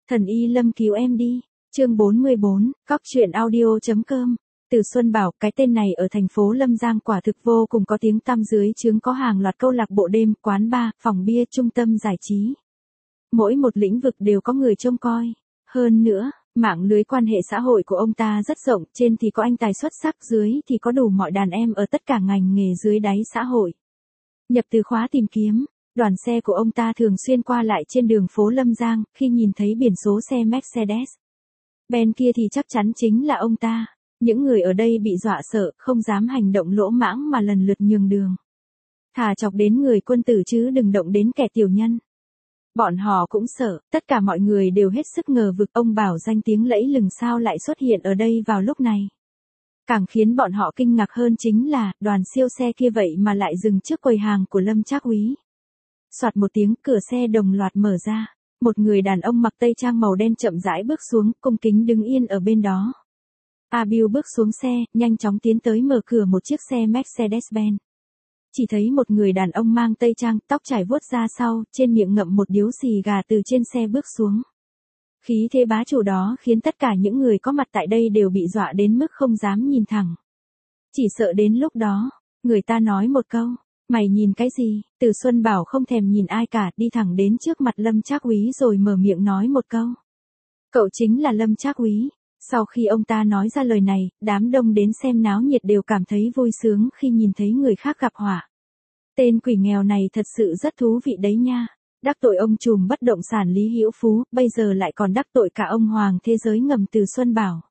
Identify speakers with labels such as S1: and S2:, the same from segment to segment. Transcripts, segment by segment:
S1: Thần y Lâm cứu em đi. Chương 44, Cóc truyện audio.com. Từ Xuân Bảo, cái tên này ở thành phố Lâm Giang quả thực vô cùng có tiếng tăm, dưới trướng có hàng loạt câu lạc bộ đêm, quán bar, phòng bia, trung tâm giải trí. Mỗi một lĩnh vực đều có người trông coi. Hơn nữa, mạng lưới quan hệ xã hội của ông ta rất rộng, trên thì có anh tài xuất sắc, dưới thì có đủ mọi đàn em ở tất cả ngành nghề dưới đáy xã hội. Nhập từ khóa tìm kiếm, đoàn xe của ông ta thường xuyên qua lại trên đường phố Lâm Giang, khi nhìn thấy biển số xe Mercedes Benz kia thì chắc chắn chính là ông ta. Những người ở đây bị dọa sợ, không dám hành động lỗ mãng mà lần lượt nhường đường. Thà chọc đến người quân tử chứ đừng động đến kẻ tiểu nhân. Bọn họ cũng sợ, tất cả mọi người đều hết sức ngờ vực ông Bảo danh tiếng lẫy lừng sao lại xuất hiện ở đây vào lúc này. Càng khiến bọn họ kinh ngạc hơn chính là, đoàn siêu xe kia vậy mà lại dừng trước quầy hàng của Lâm Trác Úy. Soạt một tiếng, cửa xe đồng loạt mở ra. Một người đàn ông mặc tây trang màu đen chậm rãi bước xuống, cung kính đứng yên ở bên đó. A Bill bước xuống xe, nhanh chóng tiến tới mở cửa một chiếc xe Mercedes-Benz. Chỉ thấy một người đàn ông mang tây trang, tóc trải vuốt ra sau, trên miệng ngậm một điếu xì gà từ trên xe bước xuống. Khí thế bá chủ đó khiến tất cả những người có mặt tại đây đều bị dọa đến mức không dám nhìn thẳng. Chỉ sợ đến lúc đó, người ta nói một câu, mày nhìn cái gì? Từ Xuân Bảo không thèm nhìn ai cả, đi thẳng đến trước mặt Lâm Trác Úy rồi mở miệng nói một câu. Cậu chính là Lâm Trác Úy. Sau khi ông ta nói ra lời này, đám đông đến xem náo nhiệt đều cảm thấy vui sướng khi nhìn thấy người khác gặp họa. Tên quỷ nghèo này thật sự rất thú vị đấy nha. Đắc tội ông trùm bất động sản Lý Hữu Phú, bây giờ lại còn đắc tội cả ông Hoàng thế giới ngầm Từ Xuân Bảo.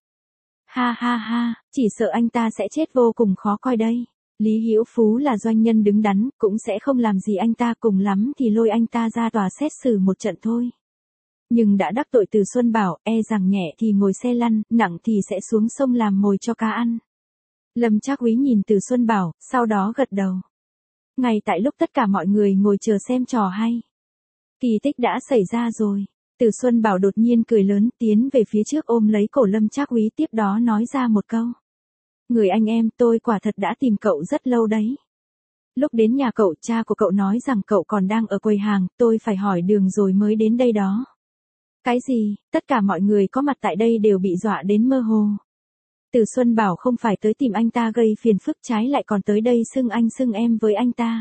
S1: Ha ha ha, chỉ sợ anh ta sẽ chết vô cùng khó coi đây. Lý Hữu Phú là doanh nhân đứng đắn, cũng sẽ không làm gì anh ta, cùng lắm thì lôi anh ta ra tòa xét xử một trận thôi. Nhưng đã đắc tội Từ Xuân Bảo, e rằng nhẹ thì ngồi xe lăn, nặng thì sẽ xuống sông làm mồi cho cá ăn. Lâm Trác Úy nhìn Từ Xuân Bảo, sau đó gật đầu. Ngay tại lúc tất cả mọi người ngồi chờ xem trò hay, kỳ tích đã xảy ra rồi. Từ Xuân Bảo đột nhiên cười lớn, tiến về phía trước ôm lấy cổ Lâm Trác Úy, tiếp đó nói ra một câu. Người anh em, tôi quả thật đã tìm cậu rất lâu đấy. Lúc đến nhà cậu, cha của cậu nói rằng cậu còn đang ở quầy hàng, tôi phải hỏi đường rồi mới đến đây đó. Cái gì? Tất cả mọi người có mặt tại đây đều bị dọa đến mơ hồ. Từ Xuân Bảo không phải tới tìm anh ta gây phiền phức, trái lại còn tới đây xưng anh xưng em với anh ta.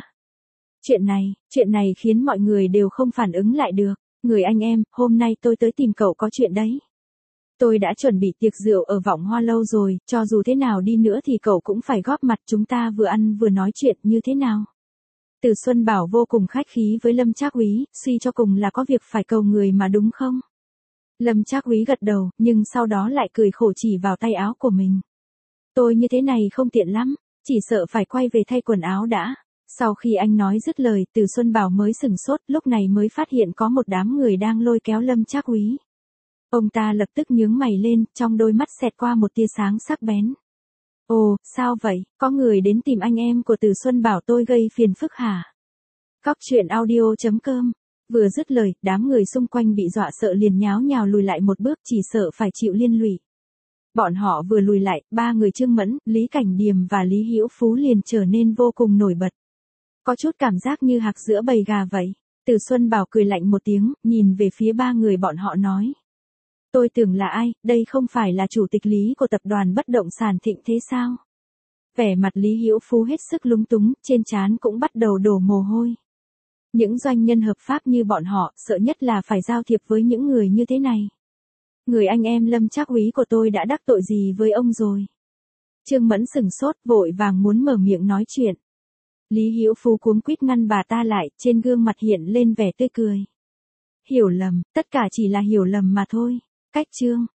S1: Chuyện này khiến mọi người đều không phản ứng lại được. Người anh em, hôm nay tôi tới tìm cậu có chuyện đấy. Tôi đã chuẩn bị tiệc rượu ở Vọng Hoa lâu rồi, cho dù thế nào đi nữa thì cậu cũng phải góp mặt, chúng ta vừa ăn vừa nói chuyện như thế nào. Từ Xuân Bảo vô cùng khách khí với Lâm Trác Úy, suy cho cùng là có việc phải cầu người mà đúng không? Lâm Trác Úy gật đầu, nhưng sau đó lại cười khổ chỉ vào tay áo của mình. Tôi như thế này không tiện lắm, chỉ sợ phải quay về thay quần áo đã. Sau khi anh nói dứt lời, Từ Xuân Bảo mới sửng sốt, lúc này mới phát hiện có một đám người đang lôi kéo Lâm Trác Úy. Ông ta lập tức nhướng mày lên, trong đôi mắt xẹt qua một tia sáng sắc bén. Ồ, sao vậy, có người đến tìm anh em của Từ Xuân Bảo tôi gây phiền phức hả? Cóc truyện audio.com. Vừa dứt lời, đám người xung quanh bị dọa sợ liền nháo nhào lùi lại một bước, chỉ sợ phải chịu liên lụy. Bọn họ vừa lùi lại, ba người Trương Mẫn, Lý Cảnh Điềm và Lý Hữu Phú liền trở nên vô cùng nổi bật. Có chút cảm giác như hạc giữa bầy gà vậy. Từ Xuân Bảo cười lạnh một tiếng, nhìn về phía ba người bọn họ nói. Tôi tưởng là ai, đây không phải là chủ tịch Lý của tập đoàn bất động sản Thịnh Thế sao? Vẻ mặt Lý Hữu Phú hết sức lúng túng, trên trán cũng bắt đầu đổ mồ hôi. Những doanh nhân hợp pháp như bọn họ, sợ nhất là phải giao thiệp với những người như thế này. Người anh em Lâm Trác Úy của tôi đã đắc tội gì với ông rồi? Trương Mẫn sửng sốt, vội vàng muốn mở miệng nói chuyện. Lý Hữu Phú cuống quýt ngăn bà ta lại, trên gương mặt hiện lên vẻ tươi cười. Hiểu lầm, tất cả chỉ là hiểu lầm mà thôi. Cách chương